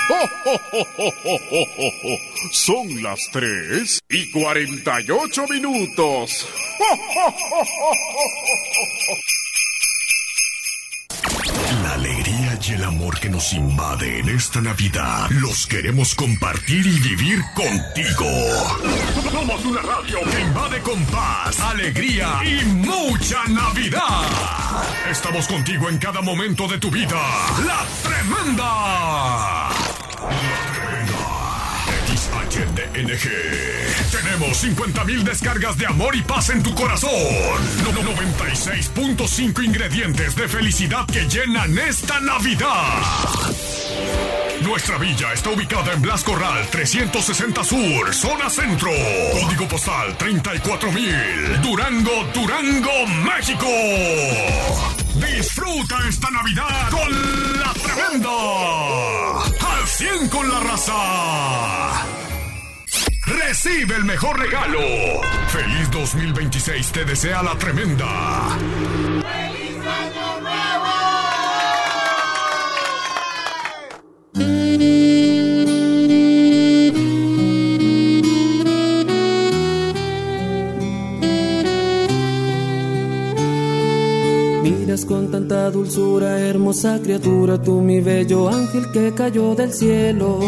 Son las 3:48. La alegría y el amor que nos invade en esta Navidad los queremos compartir y vivir contigo. Somos una radio que invade con paz, alegría y mucha Navidad. Estamos contigo en cada momento de tu vida. La Tremenda. XHDNG. Tenemos 50,000 descargas de amor y paz en tu corazón. 96.5 ingredientes de felicidad que llenan esta Navidad. Nuestra villa está ubicada en Blas Corral 360 Sur, zona centro. Código postal 34,000. Durango, Durango, México. Disfruta esta Navidad con La Tremenda. Al 100 con la raza. Recibe el mejor regalo. Feliz 2026 te desea La Tremenda. ¡Feliz Año Nuevo! Miras con tanta dulzura, hermosa criatura, tú mi bello ángel que cayó del cielo.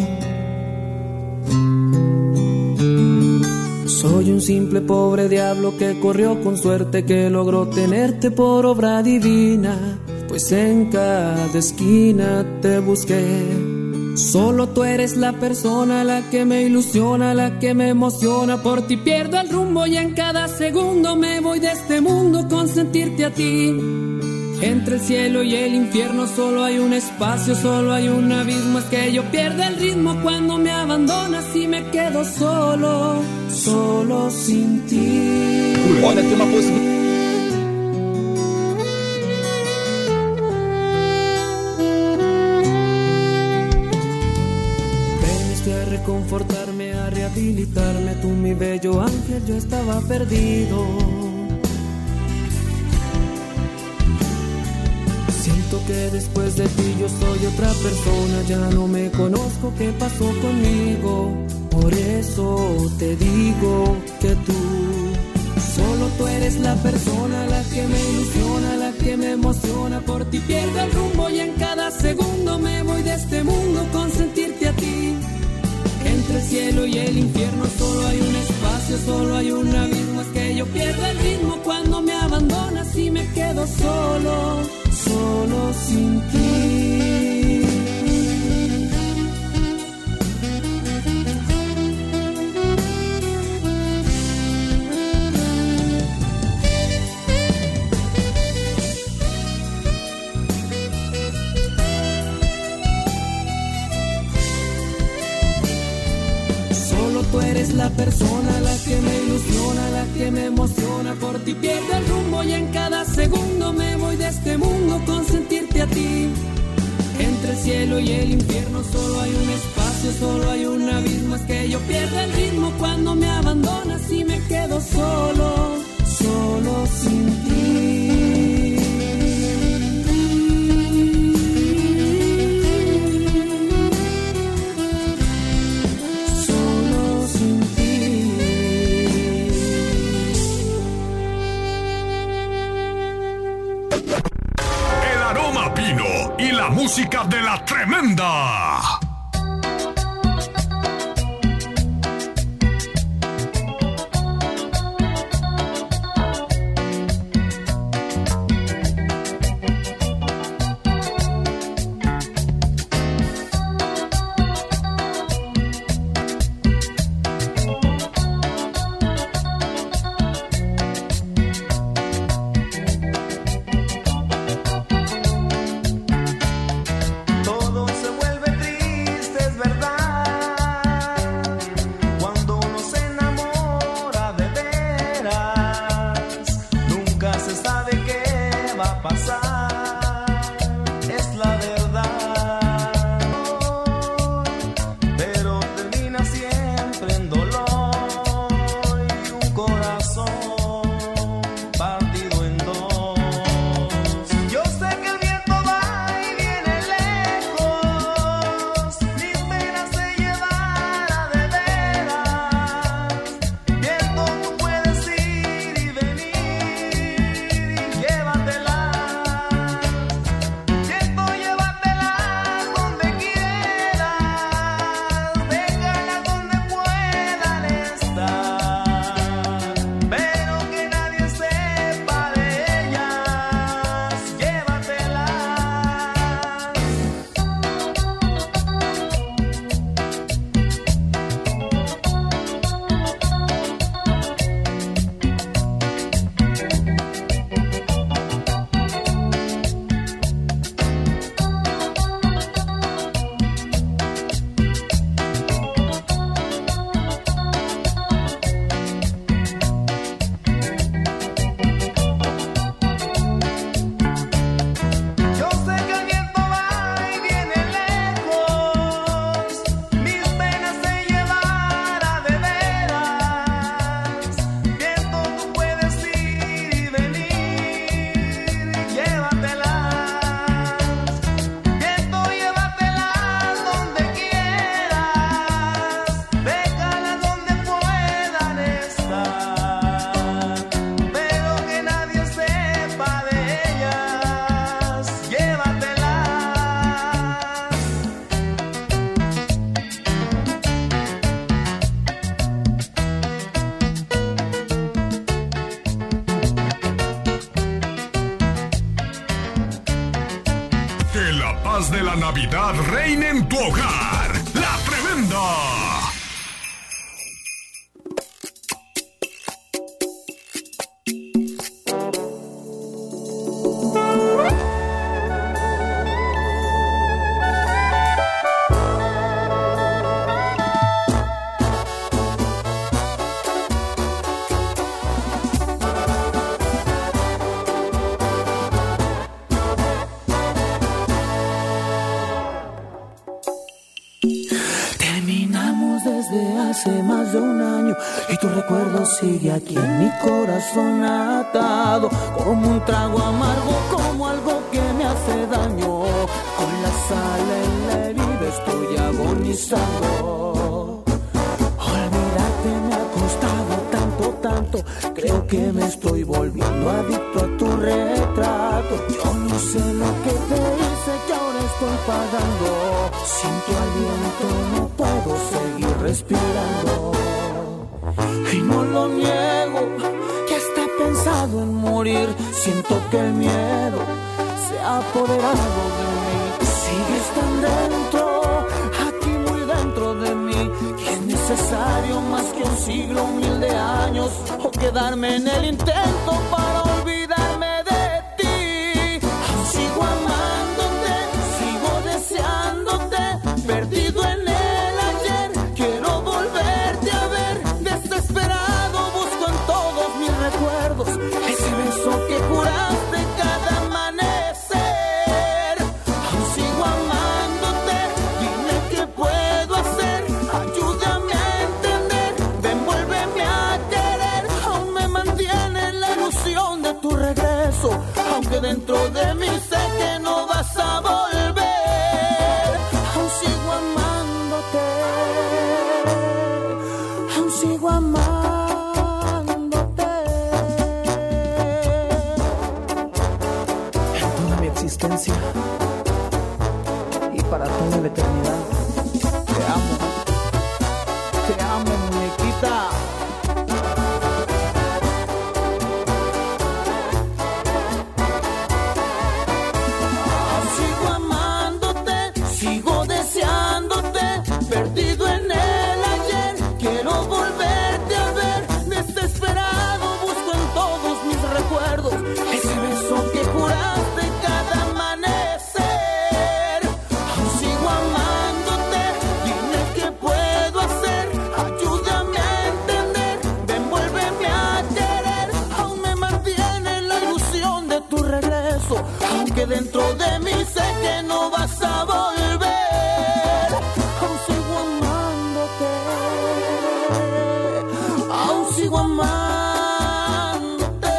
Soy un simple pobre diablo que corrió con suerte, que logró tenerte por obra divina, pues en cada esquina te busqué. Solo tú eres la persona, la que me ilusiona, la que me emociona. Por ti pierdo el rumbo y en cada segundo me voy de este mundo con sentirte a ti. Entre el cielo y el infierno solo hay un espacio, solo hay un abismo. Es que yo pierdo el ritmo cuando me abandonas y me quedo solo, solo sin ti. Olha, tem uma possibilidade. Veniste a reconfortarme, a rehabilitarme. Tú mi bello ángel, yo estaba perdido. Que después de ti yo soy otra persona, ya no me conozco, ¿qué pasó conmigo? Por eso te digo que solo tú eres la persona, la que me ilusiona, la que me emociona. Por ti pierdo el rumbo y en cada segundo me voy de este mundo con sentirte a ti. Entre el cielo y el infierno solo hay un espacio, solo hay un abismo. Es que yo pierdo el ritmo cuando me abandonas y me quedo solo, solo sin ti. Solo tú eres la persona, la que me ilusiona, la que me emociona. Por ti pierdo el rumbo y en cada segundo me voy de este mundo con sentirte a ti. Entre el cielo y el infierno solo hay un espacio, solo hay un abismo. Es que yo pierdo el ritmo cuando me abandonas y me quedo solo, solo sin ti. Y la música de La Tremenda. Todo se vuelve triste la Navidad reine en tu hogar. ¡La Tremenda! Hace más de un año y tu recuerdo sigue aquí en mi corazón atado, como un trago amargo, como algo que me hace daño. Con la sal en la herida estoy agonizando. Olvidarte me ha costado tanto, creo que me estoy volviendo adicto a tu retrato. Yo no sé lo que te hice, que ahora estoy pagando. Sin tu aliento no puedo seguir respirando. Y no lo niego, que hasta he pensado en morir. Siento que el miedo se ha apoderado de mí. Sigues tan dentro, aquí muy dentro de mí. Que es necesario más que un siglo, 1000 de años, o quedarme en el intento para olvidarme de ti. Aún sigo amándote, sigo deseándote, perdido en el ayer. Quiero volverte a ver, desesperado busco en todos mis recuerdos ese beso que juraste cada amanecer. Aún sigo amándote, dime qué puedo hacer, ayúdame a entender, ven, vuélveme a querer. Aún me mantiene la ilusión de tu regreso, aunque dentro de mí sé que no vas a volver. Aún sigo amándote, aún sigo amándote. En toda mi existencia y para toda la eternidad, te amo, muñequita. Sigo amándote, sigo deseándote, perdido en el ayer. Quiero volverte a ver, desesperado busco en todos mis recuerdos ese beso que juraste cada amanecer. Aún sigo amándote, dime qué puedo hacer, ayúdame a entender, ven, vuélveme a querer. Aún me mantiene la ilusión de tu regreso, aunque dentro de mí sé que no vas a volver. Aún sigo amándote, aún sigo amándote.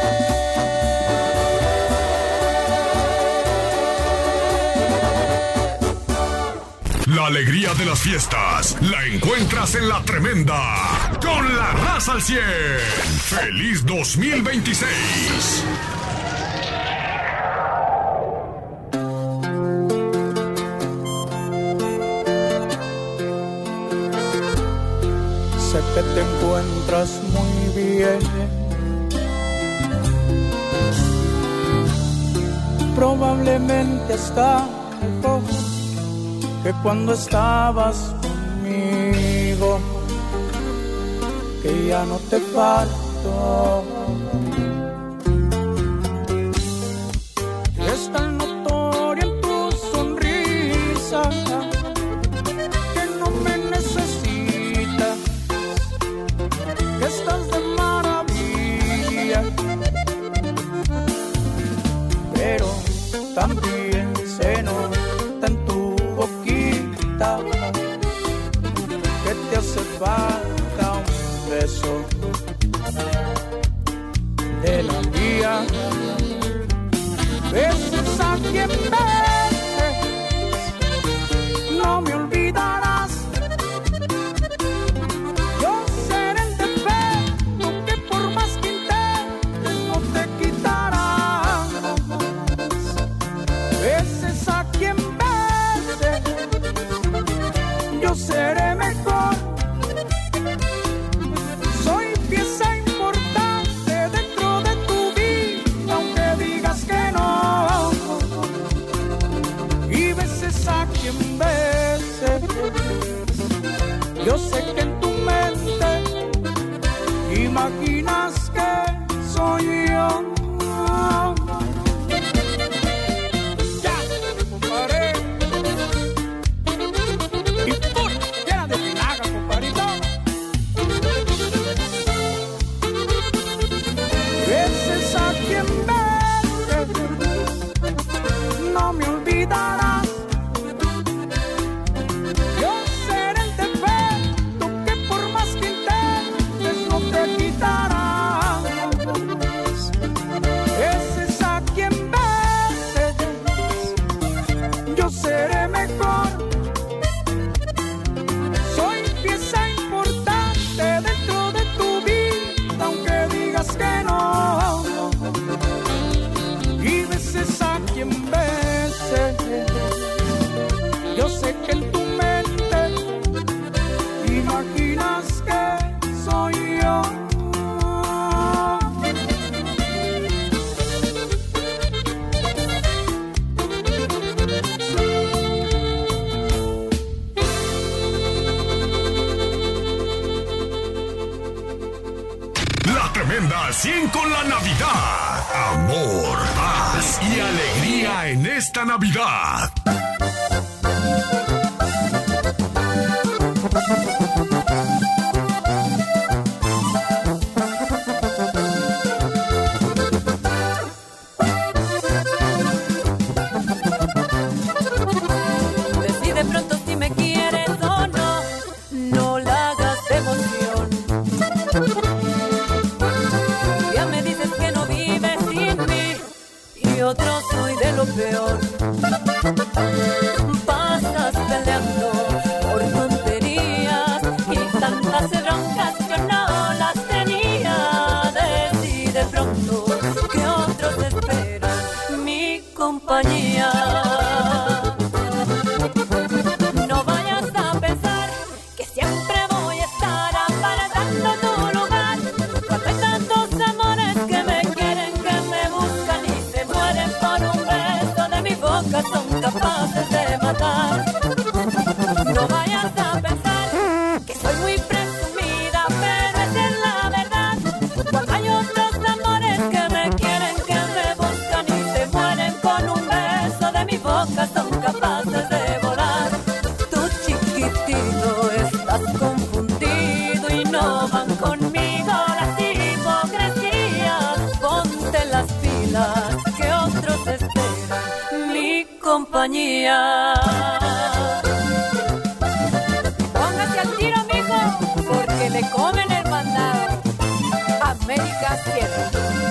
La alegría de las fiestas la encuentras en La Tremenda. Con la raza al 100. ¡Feliz 2026! Sé que te encuentras muy bien. Probablemente hasta mejor que cuando estabas conmigo, que ya no te falto. Es tan notoria en tu sonrisa que no me necesitas, que estás de maravilla, pero también se nota en tu boquita que te hace falta un beso de la mía. Beses a quien beses, no me olvidarás. Yo seré el defecto que por más que intentes no te quitarás. Beses a quien beses, yo seré mejor. Soy pieza importante dentro de tu vida, aunque digas que no. Y veces Yo sé que en tu mente imaginas que soy yo. Ya, compadre. Y pura, llena de pinaga, compadrito. Veces a quien ves, no me olvidarás. Yo seré el defecto que por más que intentes no te quitarás. Veces a quien ves, yo seré mejor. Soy pieza importante dentro de tu vida, aunque digas que no. Y veces a quien beses, yo sé que en tu mente imaginas que soy yo. La tremenda 100 con la Navidad. Amor, paz y alegría en esta Navidad. Decide pronto si me quieres o no, no la hagas de emoción. Ya me dices que no vives sin mí y otro soy de lo peor. Pasas peleando por tonterías y tantas broncas yo no las tenía. Decide pronto que otros esperan mi compañía. No vayas a pensar que siempre voy a estar apartando tu lugar. Cuando hay tantos amores que me quieren, que me buscan y se mueren por un beso de mi boca, son capaces de matar. No vayas a pensar que soy muy presumida, pero esa es la verdad. Cuando hay otros amores que me quieren, que me buscan y se mueren con un beso de mi boca, son capaces de volar. Tú chiquitito estás confundido y no van conmigo las hipocresías. Ponte las pilas que otros esperan mi compañía. Póngase al tiro, mijo, porque le comen el mandado. América Sierra.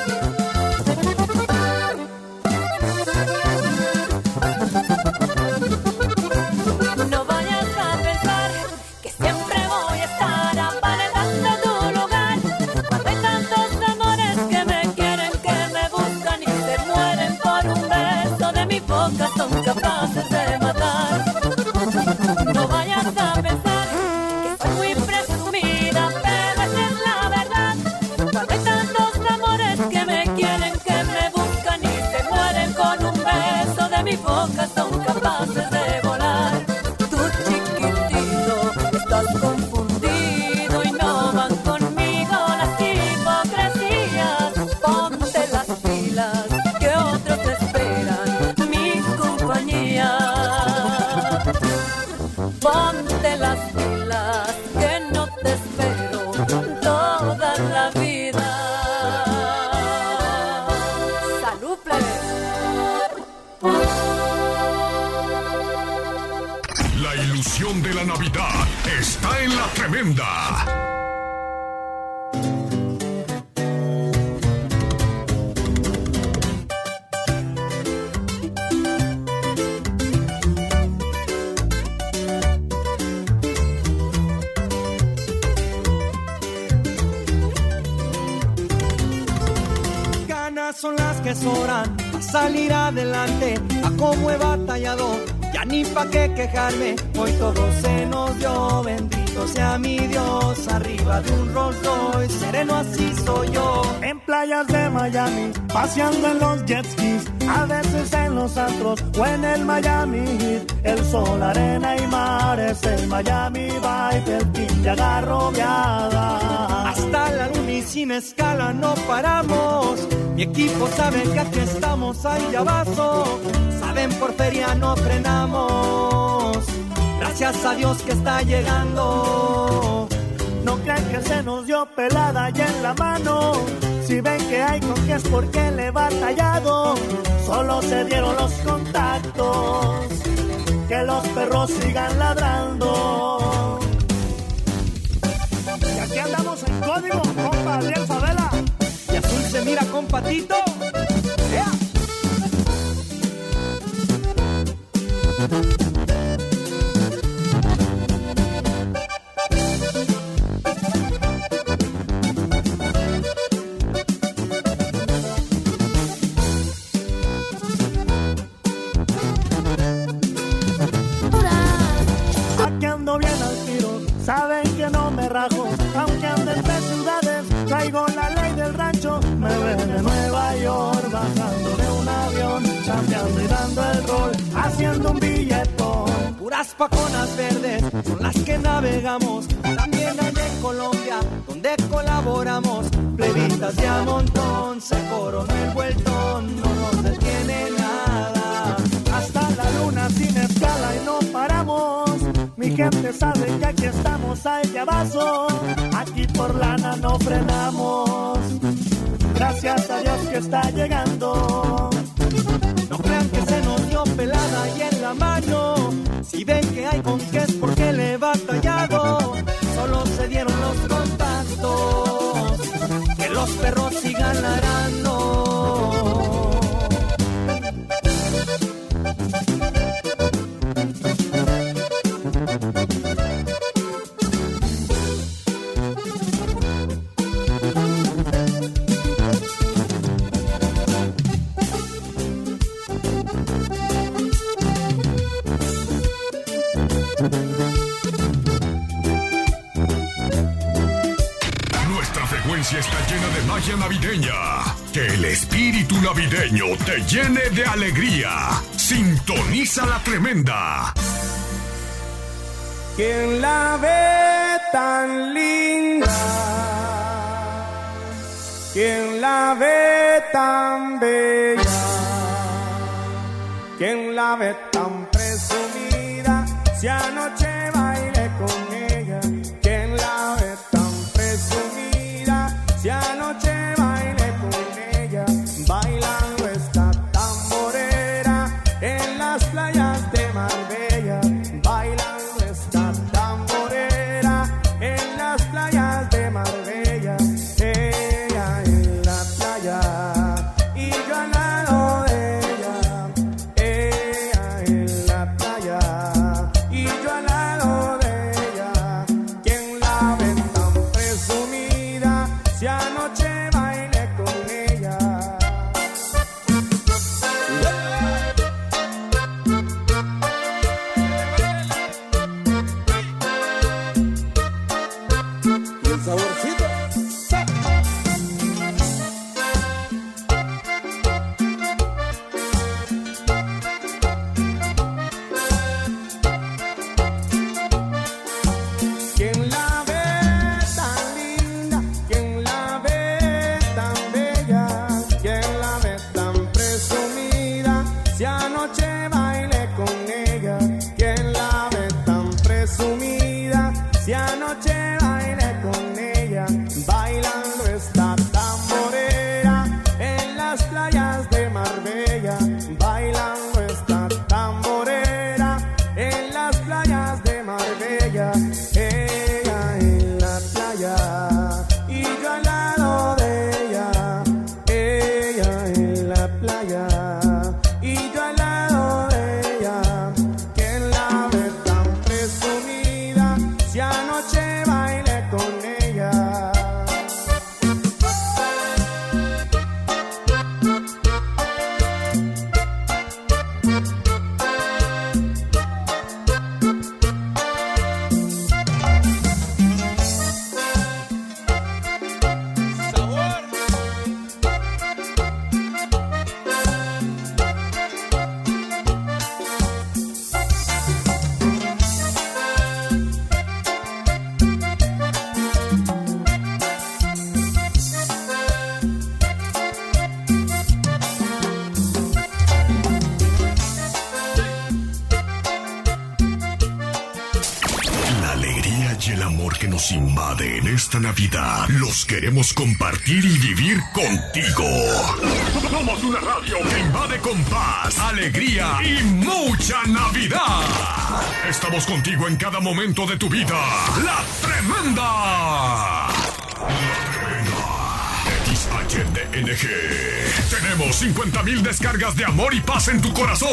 No vayas a pensar que siempre voy a estar apartando tu lugar. Cuando hay tantos amores que me quieren, que me buscan y se mueren por un beso de mi boca, son capaces de matar. No vayas a pensar que soy muy presumida, pero esa es la verdad. Cuando hay tantos amores que me quieren, que me buscan y se mueren con un beso de mi boca, son capaces de volar. Tú chiquitito estás confundido y no van conmigo las hipocresías. Ponte las pilas que otros esperan mi compañía. Ponte las pilas que no te espero toda la vida. Salud, plebe. La ilusión de la Navidad está en la tremenda. Ganas son las que sobran a salir adelante, a cómo he batallado, ya ni pa' qué quejarme, hoy todo se nos dio, bendito sea mi Dios, arriba de un Rolls Royce, sereno así soy yo. En playas de Miami, paseando en los jet skis, a veces en los Astros o en el Miami Heat, el sol, arena y mar. parece Miami Vice, el team ya agarró viada. Hasta la luna y sin escala no paramos. Mi equipo sabe que aquí estamos, ahí ya vaso. Saben por feria no frenamos. Gracias a Dios que está llegando. No crean que se nos dio pelada ya en la mano. Si ven que hay con que es porque le he batallado. Solo se dieron los contactos. Que los perros sigan ladrando. Y aquí andamos en código, compa Adriel Favela. Y azul se mira con Patito. ¡Yeah! Saben que no me rajo, aunque ande entre ciudades, traigo la ley del rancho. Me ven de Nueva York, bajando de un avión, chambeando y dando el rol, haciendo un billetón. Puras paconas verdes son las que navegamos, también hay en Colombia, donde colaboramos. Plebitas de a montón, se coronó el vueltón, no nos detiene nada. Hasta la luna sin escala y no paramos. Mi gente sabe que aquí estamos a ella vaso. Aquí por lana no frenamos. Gracias a Dios que está llegando. No crean que se nos dio pelada y en la mano. Si ven que hay con qué es porque le he batallado. Solo se dieron los contactos. Que los perros sigan ladrando. Nuestra frecuencia está llena de magia navideña. Que el espíritu navideño te llene de alegría. Sintoniza la tremenda. ¿Quién la ve tan linda? ¿Quién la ve tan bella? ¿Quién la ve tan presumida? Si anoche bailé con ella. ¿Quién la ve tan presumida? Si anoche bailé con ella. Bailando esta tamborera en las playas de Marbella. Bailando esta tamborera en las playas de Marbella. Ella en la playa y yo al lado de ella. Ella en la playa y yo al lado de ella. ¿Quién la ve tan presumida? Si anoche bailé con ella. Y el saborcito. ¿Quién la ve tan linda? ¿Quién la ve tan bella? ¿Quién la ve tan presumida? Si anoche bailé con ella. ¿Quién la ve tan presumida? Si anoche bailé con ella. Bailando esta tamborera en las playas de Marbella. Bailando esta tamborera en las playas de Marbella. Ella en la playa y yo al lado de ella. Ella en la playa y yo al lado de ella. ¿Quién la ve tan presumida? Si anoche bailé con ella. La alegría y el amor que nos invade en esta Navidad los queremos compartir y vivir contigo. Somos una radio que invade con paz, alegría y mucha Navidad. Estamos contigo en cada momento de tu vida. La Tremenda. XHDNG. Tenemos 50,000 descargas de amor y paz en tu corazón.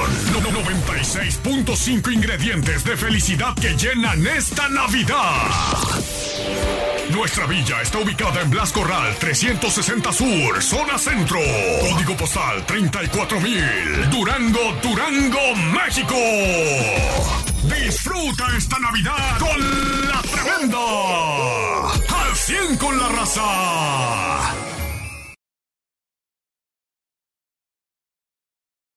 96.5 ingredientes de felicidad que llenan esta Navidad. Nuestra villa está ubicada en Blas Corral 360 Sur, zona centro. Código postal 34,000. Durango, Durango, México. Disfruta esta Navidad con La Tremenda. Al 100 con la raza.